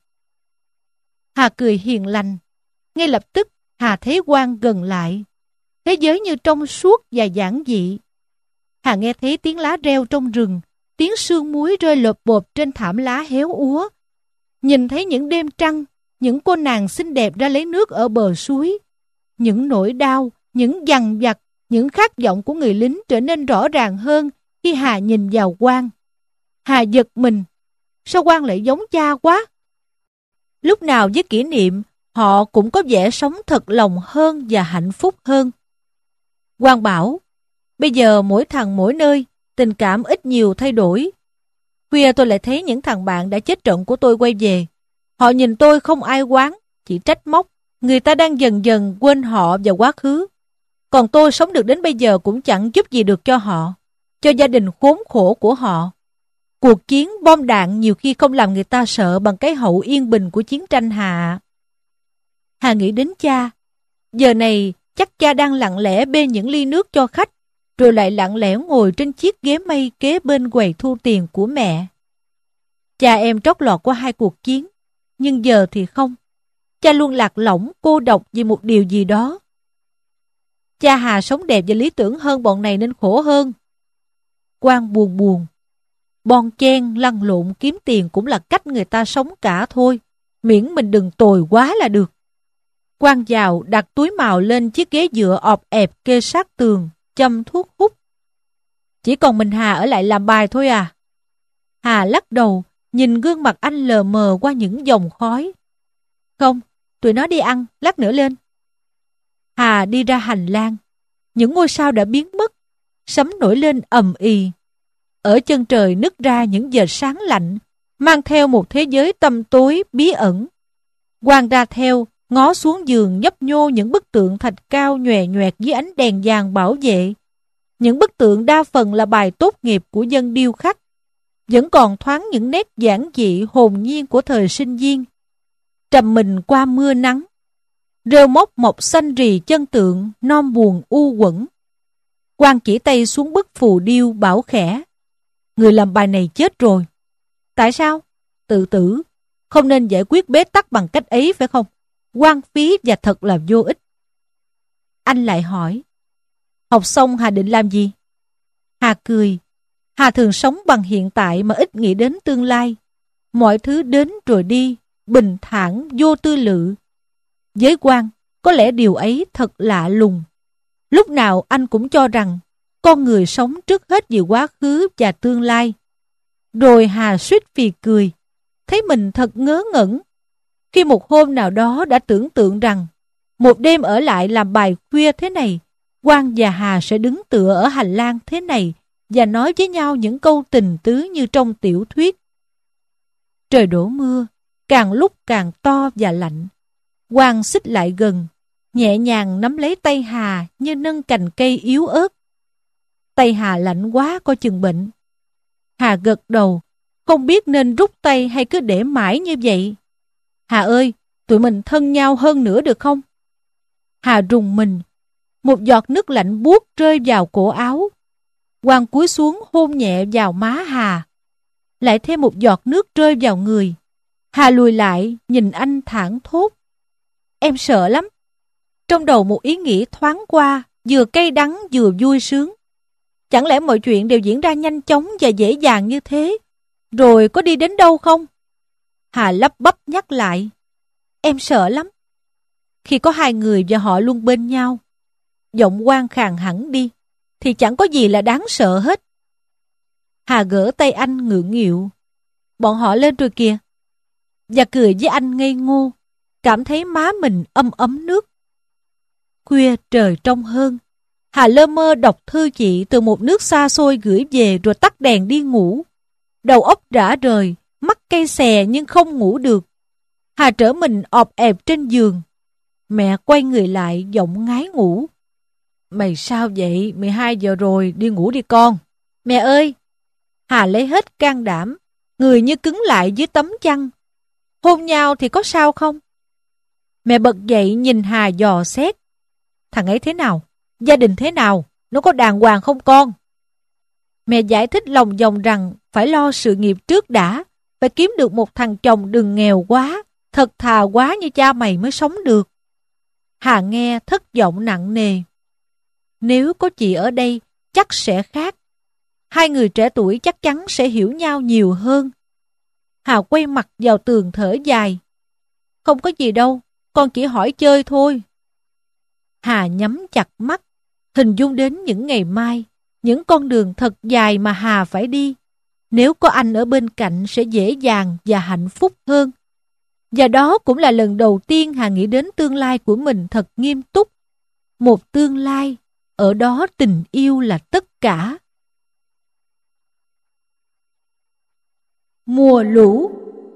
Hà cười hiền lành. Ngay lập tức Hà thấy Quang gần lại. Thế giới như trong suốt và giản dị. Hà nghe thấy tiếng lá reo trong rừng, tiếng sương muối rơi lộp bộp trên thảm lá héo úa. Nhìn thấy những đêm trăng, những cô nàng xinh đẹp ra lấy nước ở bờ suối. Những nỗi đau, những dằn vặt, những khát vọng của người lính trở nên rõ ràng hơn khi Hà nhìn vào Quang. Hà giật mình. Sao Quang lại giống cha quá? Lúc nào với kỷ niệm, họ cũng có vẻ sống thật lòng hơn và hạnh phúc hơn. Quang bảo, bây giờ mỗi thằng mỗi nơi, tình cảm ít nhiều thay đổi. Khuya tôi lại thấy những thằng bạn đã chết trận của tôi quay về. Họ nhìn tôi không ai oán, chỉ trách móc. Người ta đang dần dần quên họ và quá khứ. Còn tôi sống được đến bây giờ cũng chẳng giúp gì được cho họ, cho gia đình khốn khổ của họ. Cuộc chiến bom đạn nhiều khi không làm người ta sợ bằng cái hậu yên bình của chiến tranh Hà. Hà nghĩ đến cha. Giờ này chắc cha đang lặng lẽ bê những ly nước cho khách, rồi lại lặng lẽ ngồi trên chiếc ghế mây kế bên quầy thu tiền của mẹ. Cha em trót lọt qua hai cuộc chiến, nhưng giờ thì không. Cha luôn lạc lõng, cô độc vì một điều gì đó. Cha Hà sống đẹp và lý tưởng hơn bọn này nên khổ hơn. Quang buồn buồn. Bon chen, lăn lộn kiếm tiền cũng là cách người ta sống cả thôi. Miễn mình đừng tồi quá là được. Quang vào đặt túi màu lên chiếc ghế dựa ọp ẹp kê sát tường, châm thuốc hút. Chỉ còn mình Hà ở lại làm bài thôi à? Hà lắc đầu, nhìn gương mặt anh lờ mờ qua những dòng khói. Không, tụi nó đi ăn, lát nữa lên. Hà đi ra hành lang. Những ngôi sao đã biến mất. Sấm nổi lên ầm ì. Ở chân trời nứt ra những vệt sáng lạnh, mang theo một thế giới tăm tối bí ẩn. Quang ra theo, ngó xuống giường nhấp nhô những bức tượng thạch cao nhòe nhoẹt dưới ánh đèn vàng bảo vệ. Những bức tượng đa phần là bài tốt nghiệp của dân điêu khắc. Vẫn còn thoáng những nét giản dị hồn nhiên của thời sinh viên. Trầm mình qua mưa nắng. Rêu mốc mọc xanh rì chân tượng, non buồn u uẩn. Quang chỉ tay xuống bức phù điêu bảo khẽ. Người làm bài này chết rồi. Tại sao? Tự tử. Không nên giải quyết bế tắc bằng cách ấy phải không? Hoang phí và thật là vô ích. Anh lại hỏi. Học xong Hà định làm gì? Hà cười. Hà thường sống bằng hiện tại mà ít nghĩ đến tương lai. Mọi thứ đến rồi đi, bình thản, vô tư lự. Với Quang, có lẽ điều ấy thật lạ lùng. Lúc nào anh cũng cho rằng con người sống trước hết vì quá khứ và tương lai. Rồi Hà suýt phì cười, thấy mình thật ngớ ngẩn. Khi một hôm nào đó đã tưởng tượng rằng một đêm ở lại làm bài khuya thế này, Quang và Hà sẽ đứng tựa ở hành lang thế này và nói với nhau những câu tình tứ như trong tiểu thuyết. Trời đổ mưa, càng lúc càng to và lạnh. Quang xích lại gần, nhẹ nhàng nắm lấy tay Hà như nâng cành cây yếu ớt. Tay Hà lạnh quá coi chừng bệnh. Hà gật đầu, không biết nên rút tay hay cứ để mãi như vậy. Hà ơi, tụi mình thân nhau hơn nữa được không? Hà rùng mình. Một giọt nước lạnh buốt rơi vào cổ áo. Quang cúi xuống hôn nhẹ vào má Hà. Lại thêm một giọt nước rơi vào người. Hà lùi lại nhìn anh thảng thốt. Em sợ lắm. Trong đầu một ý nghĩ thoáng qua, vừa cay đắng vừa vui sướng. Chẳng lẽ mọi chuyện đều diễn ra nhanh chóng và dễ dàng như thế? Rồi có đi đến đâu không? Hà lắp bắp nhắc lại. Em sợ lắm. Khi có hai người và họ luôn bên nhau, giọng Quang khàn hẳn đi, thì chẳng có gì là đáng sợ hết. Hà gỡ tay anh ngượng nghịu. Bọn họ lên rồi kìa. Và cười với anh ngây ngô, cảm thấy má mình ấm ấm nước. Khuya trời trong hơn. Hà lơ mơ đọc thư chị từ một nước xa xôi gửi về rồi tắt đèn đi ngủ. Đầu óc rã rời, mắt cay xè nhưng không ngủ được. Hà trở mình ọp ẹp trên giường. Mẹ quay người lại giọng ngái ngủ. Mày sao vậy? mười hai giờ rồi, đi ngủ đi con. Mẹ ơi! Hà lấy hết can đảm, người như cứng lại dưới tấm chăn. Hôn nhau thì có sao không? Mẹ bật dậy nhìn Hà dò xét. Thằng ấy thế nào? Gia đình thế nào? Nó có đàng hoàng không con? Mẹ giải thích lòng vòng rằng phải lo sự nghiệp trước đã, phải kiếm được một thằng chồng đừng nghèo quá, thật thà quá như cha mày mới sống được. Hà nghe thất vọng nặng nề. Nếu có chị ở đây, chắc sẽ khác. Hai người trẻ tuổi chắc chắn sẽ hiểu nhau nhiều hơn. Hà quay mặt vào tường thở dài. Không có gì đâu, con chỉ hỏi chơi thôi. Hà nhắm chặt mắt, hình dung đến những ngày mai, những con đường thật dài mà Hà phải đi. Nếu có anh ở bên cạnh sẽ dễ dàng và hạnh phúc hơn. Và đó cũng là lần đầu tiên Hà nghĩ đến tương lai của mình thật nghiêm túc. Một tương lai, ở đó tình yêu là tất cả. Mùa lũ.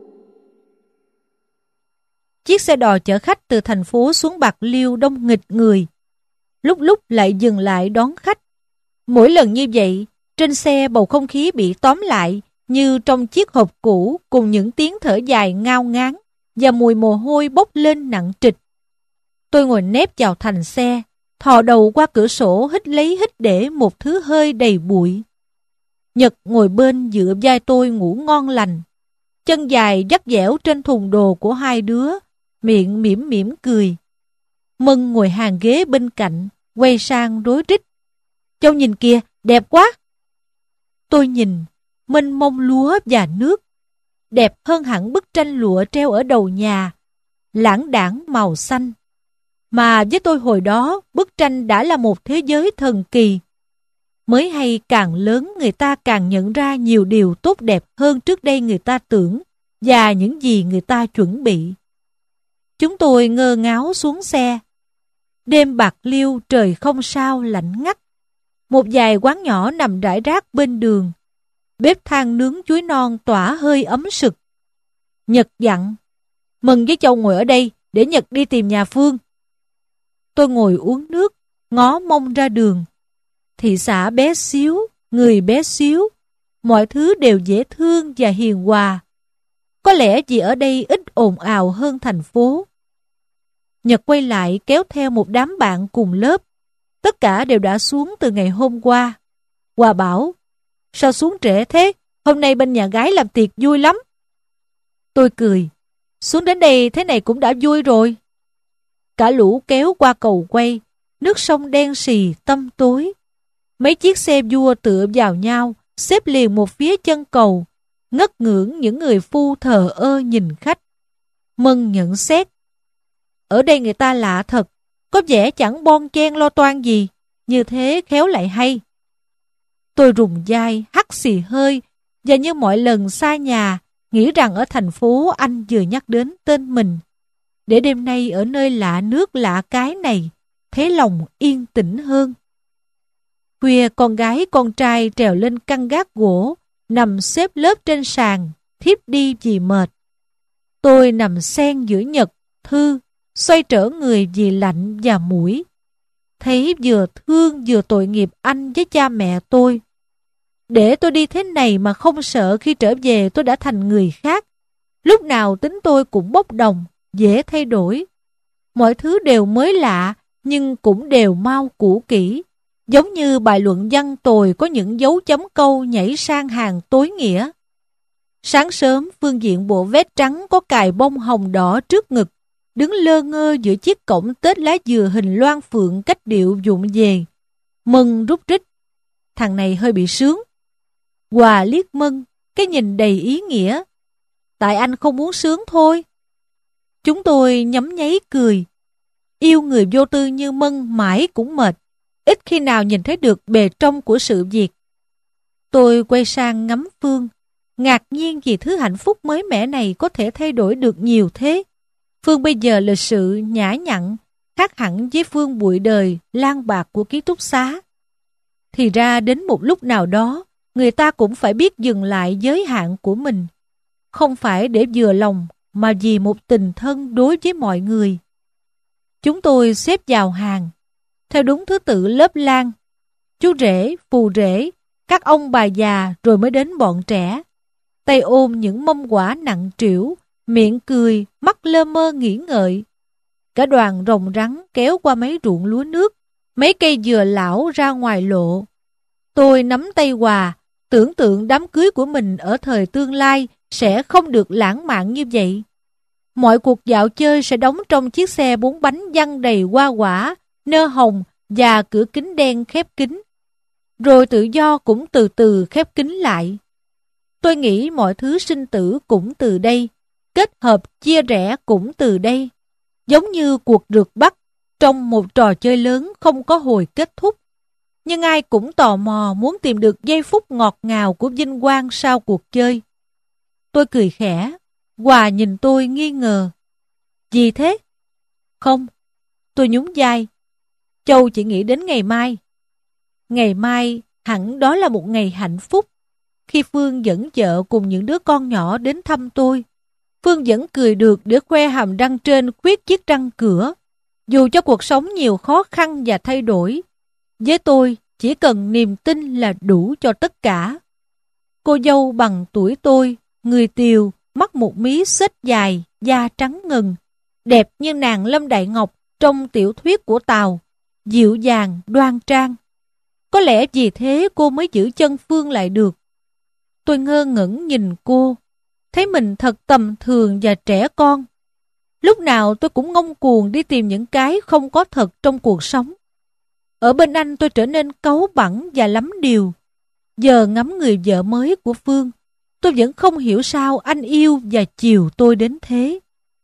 Chiếc xe đò chở khách từ thành phố xuống Bạc Liêu đông nghịch người. Lúc lúc lại dừng lại đón khách. Mỗi lần như vậy, trên xe bầu không khí bị tóm lại như trong chiếc hộp cũ cùng những tiếng thở dài ngao ngán và mùi mồ hôi bốc lên nặng trịch. Tôi ngồi nép vào thành xe, thò đầu qua cửa sổ hít lấy hít để một thứ hơi đầy bụi. Nhật ngồi bên dựa vai tôi ngủ ngon lành. Chân dài dắt dẻo trên thùng đồ của hai đứa, miệng mỉm mỉm cười. Mân ngồi hàng ghế bên cạnh, quay sang rối rít. Châu nhìn kìa, đẹp quá. Tôi nhìn, mênh mông lúa và nước. Đẹp hơn hẳn bức tranh lụa treo ở đầu nhà, lãng đãng màu xanh. Mà với tôi hồi đó, bức tranh đã là một thế giới thần kỳ. Mới hay càng lớn người ta càng nhận ra nhiều điều tốt đẹp hơn trước đây người ta tưởng và những gì người ta chuẩn bị. Chúng tôi ngơ ngáo xuống xe. Đêm bạc liêu, trời không sao, lạnh ngắt. Một vài quán nhỏ nằm rải rác bên đường. Bếp than nướng chuối non tỏa hơi ấm sực. Nhật dặn: "Mừng với Châu ngồi ở đây, để Nhật đi tìm nhà Phương." Tôi ngồi uống nước, ngó mông ra đường. Thị xã bé xíu, người bé xíu, mọi thứ đều dễ thương và hiền hòa. Có lẽ vì ở đây ít ồn ào hơn thành phố. Nhật quay lại kéo theo một đám bạn cùng lớp. Tất cả đều đã xuống từ ngày hôm qua. Hòa bảo: "Sao xuống trễ thế? Hôm nay bên nhà gái làm tiệc vui lắm." Tôi cười: "Xuống đến đây thế này cũng đã vui rồi." Cả lũ kéo qua cầu quay. Nước sông đen sì tăm tối. Mấy chiếc xe vua tựa vào nhau, xếp liền một phía chân cầu. Ngất ngưỡng những người phu thờ ơ nhìn khách. Mân nhận xét: "Ở đây người ta lạ thật, có vẻ chẳng bon chen lo toan gì, như thế khéo lại hay." Tôi rùng vai, hắt xì hơi, và như mọi lần xa nhà, nghĩ rằng ở thành phố anh vừa nhắc đến tên mình. Để đêm nay ở nơi lạ nước lạ cái này, thấy lòng yên tĩnh hơn. Khuya con gái con trai trèo lên căn gác gỗ, nằm xếp lớp trên sàn, thiếp đi vì mệt. Tôi nằm xen giữa Nhật, Thư, xoay trở người vì lạnh và mũi. Thấy vừa thương vừa tội nghiệp anh với cha mẹ tôi. Để tôi đi thế này mà không sợ khi trở về tôi đã thành người khác. Lúc nào tính tôi cũng bốc đồng, dễ thay đổi. Mọi thứ đều mới lạ, nhưng cũng đều mau cũ kỹ. Giống như bài luận văn tồi có những dấu chấm câu nhảy sang hàng tối nghĩa. Sáng sớm, phương diện bộ vest trắng có cài bông hồng đỏ trước ngực, đứng lơ ngơ giữa chiếc cổng tết lá dừa hình loan phượng cách điệu vụng về. Mân rút rít: "Thằng này hơi bị sướng." Hòa liếc Mân, cái nhìn đầy ý nghĩa: "Tại anh không muốn sướng thôi." Chúng tôi nhấm nháy cười. Yêu người vô tư như Mân mãi cũng mệt, ít khi nào nhìn thấy được bề trong của sự việc. Tôi quay sang ngắm Phương, ngạc nhiên vì thứ hạnh phúc mới mẻ này có thể thay đổi được nhiều thế. Phương bây giờ lịch sự, nhã nhặn, khác hẳn với Phương bụi đời, lang bạc của ký túc xá. Thì ra đến một lúc nào đó, người ta cũng phải biết dừng lại giới hạn của mình. Không phải để vừa lòng, mà vì một tình thân đối với mọi người. Chúng tôi xếp vào hàng, theo đúng thứ tự lớp lang. Chú rể, phù rể, các ông bà già rồi mới đến bọn trẻ. Tay ôm những mâm quả nặng trĩu, miệng cười, mắt lơ mơ nghĩ ngợi. Cả đoàn rồng rắn kéo qua mấy ruộng lúa nước, mấy cây dừa lão ra ngoài lộ. Tôi nắm tay Hòa, tưởng tượng đám cưới của mình ở thời tương lai sẽ không được lãng mạn như vậy. Mọi cuộc dạo chơi sẽ đóng trong chiếc xe bốn bánh văng đầy hoa quả, nơ hồng và cửa kính đen khép kín. Rồi tự do cũng từ từ khép kín lại. Tôi nghĩ mọi thứ sinh tử cũng từ đây, kết hợp chia rẽ cũng từ đây. Giống như cuộc rượt bắt trong một trò chơi lớn không có hồi kết thúc. Nhưng ai cũng tò mò muốn tìm được giây phút ngọt ngào của vinh quang sau cuộc chơi. Tôi cười khẽ, Hòa nhìn tôi nghi ngờ. Gì thế? Không, tôi nhún vai. Châu chỉ nghĩ đến ngày mai. Ngày mai hẳn đó là một ngày hạnh phúc. Khi Phương dẫn vợ cùng những đứa con nhỏ đến thăm tôi, Phương vẫn cười được để khoe hàm răng trên khuyết chiếc răng cửa. Dù cho cuộc sống nhiều khó khăn và thay đổi, với tôi chỉ cần niềm tin là đủ cho tất cả. Cô dâu bằng tuổi tôi, người tiều, mắt một mí xếch dài, da trắng ngần, đẹp như nàng Lâm Đại Ngọc trong tiểu thuyết của Tào, dịu dàng, đoan trang. Có lẽ vì thế cô mới giữ chân Phương lại được. Tôi ngơ ngẩn nhìn cô, thấy mình thật tầm thường và trẻ con. Lúc nào tôi cũng ngông cuồng đi tìm những cái không có thật trong cuộc sống. Ở bên anh tôi trở nên cáu bẳn và lắm điều. Giờ ngắm người vợ mới của Phương, tôi vẫn không hiểu sao anh yêu và chiều tôi đến thế.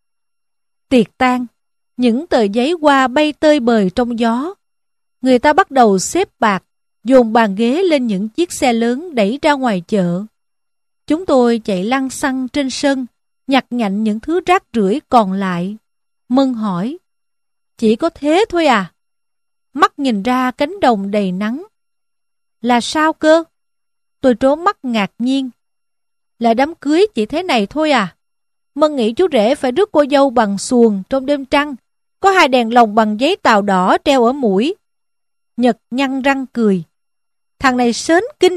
Tiệc tang, những tờ giấy hoa bay tơi bời trong gió. Người ta bắt đầu xếp bạc, dồn bàn ghế lên những chiếc xe lớn đẩy ra ngoài chợ. Chúng tôi chạy lăng xăng trên sân, nhặt nhạnh những thứ rác rưởi còn lại. Mân hỏi, chỉ có thế thôi à? Mắt nhìn ra cánh đồng đầy nắng. Là sao cơ? Tôi trố mắt ngạc nhiên. Là đám cưới chỉ thế này thôi à? Mân nghĩ chú rể phải rước cô dâu bằng xuồng trong đêm trăng. Có hai đèn lồng bằng giấy tàu đỏ treo ở mũi. Nhật nhăn răng cười. Thằng này sến kinh.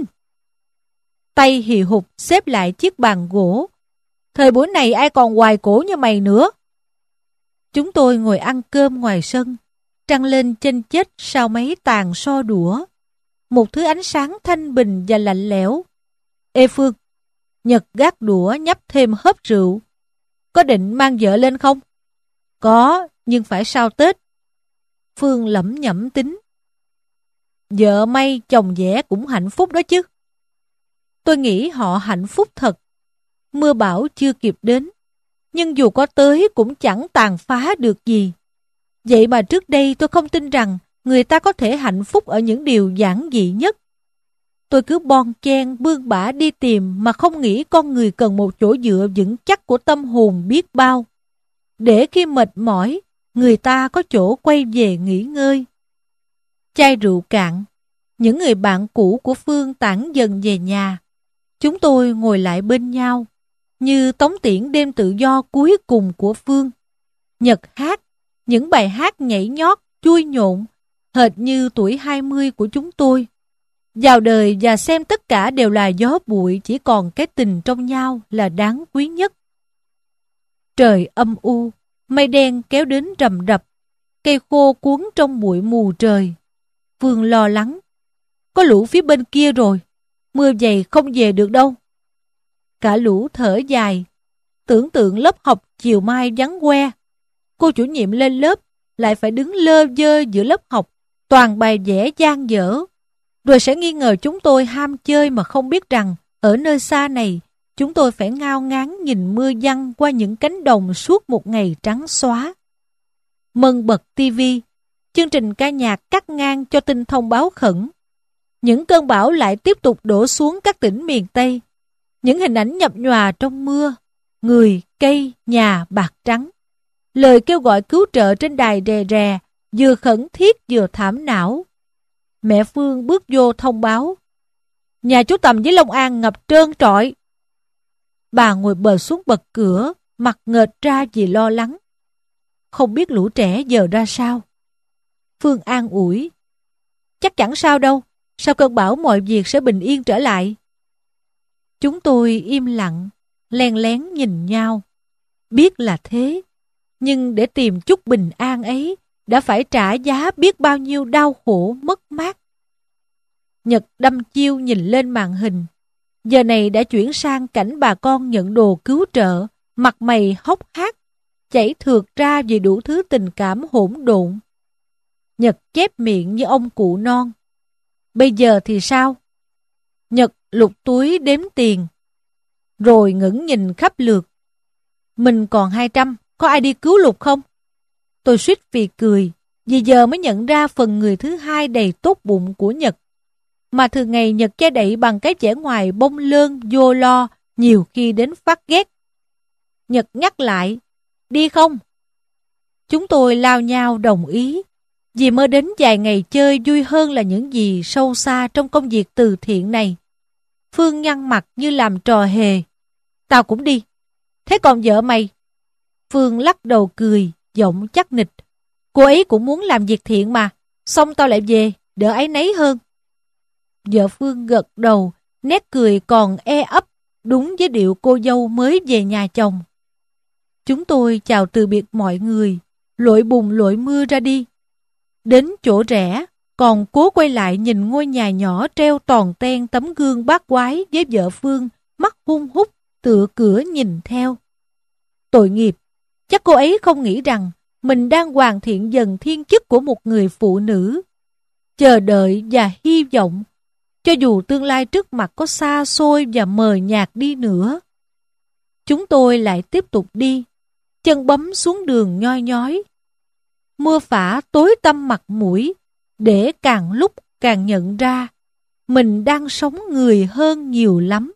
Tay hì hục xếp lại chiếc bàn gỗ. Thời buổi này ai còn hoài cổ như mày nữa. Chúng tôi ngồi ăn cơm ngoài sân. Trăng lên chênh chết sau mấy tàn so đũa. Một thứ ánh sáng thanh bình và lạnh lẽo. Ê Phương, Nhật gác đũa nhấp thêm hớp rượu. Có định mang vợ lên không? Có, nhưng phải sau Tết. Phương lẩm nhẩm tính. Vợ may chồng vẽ cũng hạnh phúc đó chứ. Tôi nghĩ họ hạnh phúc thật. Mưa bão chưa kịp đến. Nhưng dù có tới cũng chẳng tàn phá được gì. Vậy mà trước đây tôi không tin rằng người ta có thể hạnh phúc ở những điều giản dị nhất. Tôi cứ bon chen bươn bả đi tìm mà không nghĩ con người cần một chỗ dựa vững chắc của tâm hồn biết bao. Để khi mệt mỏi, người ta có chỗ quay về nghỉ ngơi. Chai rượu cạn, những người bạn cũ của Phương tản dần về nhà. Chúng tôi ngồi lại bên nhau, như tống tiễn đêm tự do cuối cùng của Phương. Nhật hát, những bài hát nhảy nhót, chui nhộn, hệt như tuổi hai mươi của chúng tôi. Vào đời và xem tất cả đều là gió bụi, chỉ còn cái tình trong nhau là đáng quý nhất. Trời âm u, mây đen kéo đến rầm rập, cây khô cuốn trong bụi mù trời. Phương lo lắng. Có lũ phía bên kia rồi, mưa dày không về được đâu. Cả lũ thở dài, tưởng tượng lớp học chiều mai vắng que. Cô chủ nhiệm lên lớp, lại phải đứng lơ dơ giữa lớp học, toàn bài vẽ dang dở. Rồi sẽ nghi ngờ chúng tôi ham chơi mà không biết rằng ở nơi xa này, chúng tôi phải ngao ngán nhìn mưa giăng qua những cánh đồng suốt một ngày trắng xóa. Mân bật tivi, chương trình ca nhạc cắt ngang cho tin thông báo khẩn. Những cơn bão lại tiếp tục đổ xuống các tỉnh miền Tây. Những hình ảnh nhập nhòa trong mưa, người, cây, nhà bạc trắng. Lời kêu gọi cứu trợ trên đài rè rè, vừa khẩn thiết vừa thảm não. Mẹ Phương bước vô thông báo. Nhà chú Tầm với Long An ngập trơn trọi. Bà ngồi bờ xuống bậc cửa, mặt nghệt ra vì lo lắng. Không biết lũ trẻ giờ ra sao. Phương an ủi. Chắc chẳng sao đâu, sau cơn bão mọi việc sẽ bình yên trở lại. Chúng tôi im lặng, len lén nhìn nhau. Biết là thế, nhưng để tìm chút bình an ấy, đã phải trả giá biết bao nhiêu đau khổ mất mát. Nhật đăm chiêu nhìn lên màn hình. Giờ này đã chuyển sang cảnh bà con nhận đồ cứu trợ, mặt mày hốc hác, chảy thượt ra vì đủ thứ tình cảm hỗn độn. Nhật chép miệng như ông cụ non. Bây giờ thì sao? Nhật lục túi đếm tiền, rồi ngẩng nhìn khắp lượt. Mình còn hai trăm, có ai đi cứu lục không? Tôi suýt vì cười, vì giờ mới nhận ra phần người thứ hai đầy tốt bụng của Nhật. Mà thường ngày Nhật che đậy bằng cái vẻ ngoài bông lơn, vô lo, nhiều khi đến phát ghét. Nhật nhắc lại, đi không? Chúng tôi lao nhau đồng ý, vì mơ đến vài ngày chơi vui hơn là những gì sâu xa trong công việc từ thiện này. Phương nhăn mặt như làm trò hề. Tao cũng đi. Thế còn vợ mày? Phương lắc đầu cười, giọng chắc nịch. Cô ấy cũng muốn làm việc thiện mà, xong tao lại về, đỡ áy náy hơn. Vợ Phương gật đầu, nét cười còn e ấp, đúng với điệu cô dâu mới về nhà chồng. Chúng tôi chào từ biệt mọi người, lội bùn lội mưa ra đi. Đến chỗ rẽ, còn cố quay lại nhìn ngôi nhà nhỏ treo toàn ten tấm gương bát quái với vợ Phương, mắt hung hút, tựa cửa nhìn theo. Tội nghiệp, chắc cô ấy không nghĩ rằng mình đang hoàn thiện dần thiên chức của một người phụ nữ. Chờ đợi và hy vọng, cho dù tương lai trước mặt có xa xôi và mờ nhạt đi nữa. Chúng tôi lại tiếp tục đi, chân bấm xuống đường nhoi nhói. Mưa phả tối tăm mặt mũi, để càng lúc càng nhận ra mình đang sống người hơn nhiều lắm.